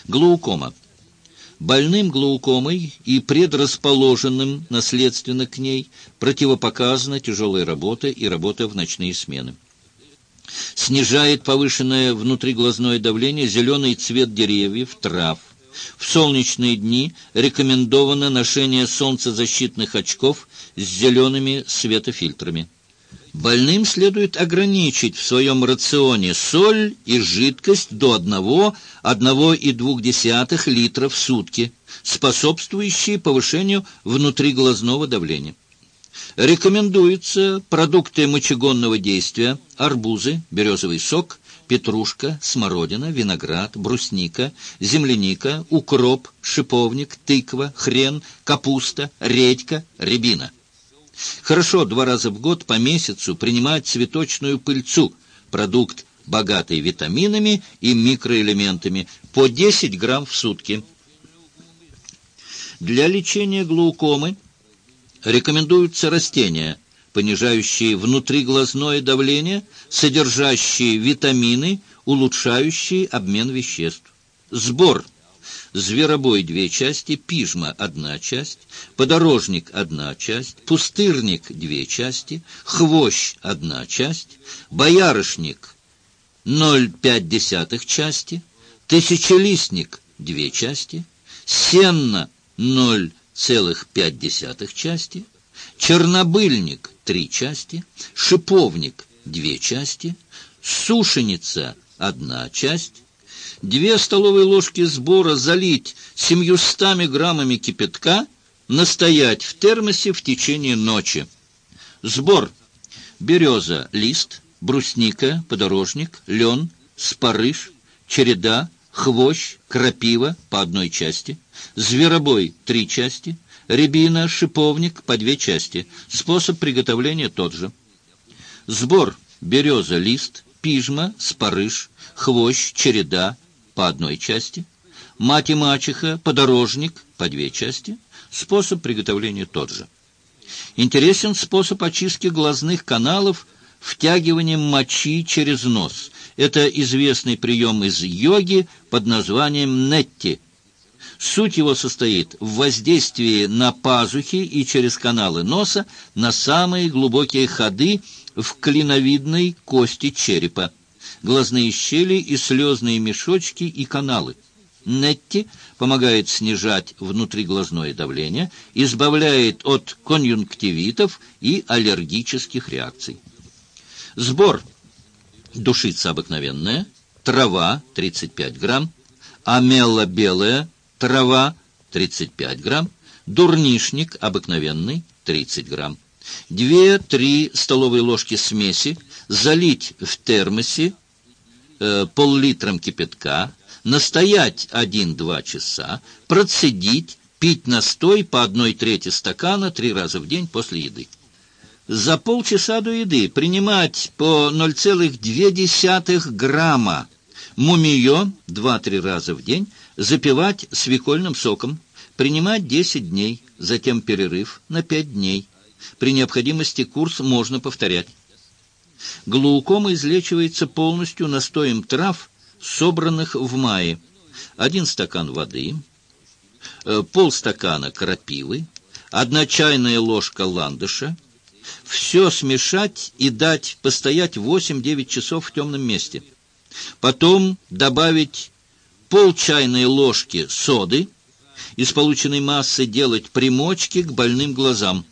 Глаукома. Больным глаукомой и предрасположенным наследственно к ней противопоказана тяжелая работа и работа в ночные смены. Снижает повышенное внутриглазное давление зеленый цвет деревьев, трав. В солнечные дни рекомендовано ношение солнцезащитных очков с зелеными светофильтрами. Больным следует ограничить в своем рационе соль и жидкость до 1,2 литра в сутки, способствующие повышению внутриглазного давления. Рекомендуются продукты мочегонного действия: арбузы, березовый сок, петрушка, смородина, виноград, брусника, земляника, укроп, шиповник, тыква, хрен, капуста, редька, рябина. Хорошо 2 раза в год по месяцу принимать цветочную пыльцу, продукт, богатый витаминами и микроэлементами, по 10 грамм в сутки. Для лечения глаукомы рекомендуются растения, понижающие внутриглазное давление, содержащие витамины, улучшающие обмен веществ. Сбор: зверобой 2 части, пижма 1 часть, подорожник 1 часть, пустырник 2 части, хвощ 1 часть, боярышник 0,5 части, тысячелистник 2 части, сенно 0,5 части, чернобыльник 3 части, шиповник 2 части, сушеница 1 часть, 2 столовые ложки сбора залить 700 граммами кипятка, настоять в термосе в течение ночи. Сбор: береза, лист, брусника, подорожник, лен, спарыш, череда, хвощ, крапива по 1 части, зверобой 3 части, рябина, шиповник по 2 части. Способ приготовления тот же. Сбор: береза, лист, пижма, спарыш, хвощ, череда по 1 части, мать и мачеха, подорожник по 2 части. Способ приготовления тот же. Интересен способ очистки глазных каналов втягиванием мочи через нос. Это известный прием из йоги под названием нетти. Суть его состоит в воздействии на пазухи и через каналы носа на самые глубокие ходы в клиновидной кости черепа, глазные щели и слезные мешочки и каналы. Нетти помогает снижать внутриглазное давление, избавляет от конъюнктивитов и аллергических реакций. Сбор: душица обыкновенная, трава 35 грамм, амелла белая, трава 35 грамм, дурнишник обыкновенный 30 грамм. 2-3 столовые ложки смеси залить в термосе пол-литром кипятка, настоять 1-2 часа, процедить, пить настой по 1/3 стакана 3 раза в день после еды. За полчаса до еды принимать по 0,2 грамма мумиё 2-3 раза в день, запивать свекольным соком, принимать 10 дней, затем перерыв на 5 дней. При необходимости курс можно повторять. Глаукома излечивается полностью настоем трав, собранных в мае. 1 стакан воды, полстакана крапивы, 1 чайная ложка ландыша. Все смешать и дать постоять 8-9 часов в темном месте. Потом добавить пол чайной ложки соды. Из полученной массы делать примочки к больным глазам.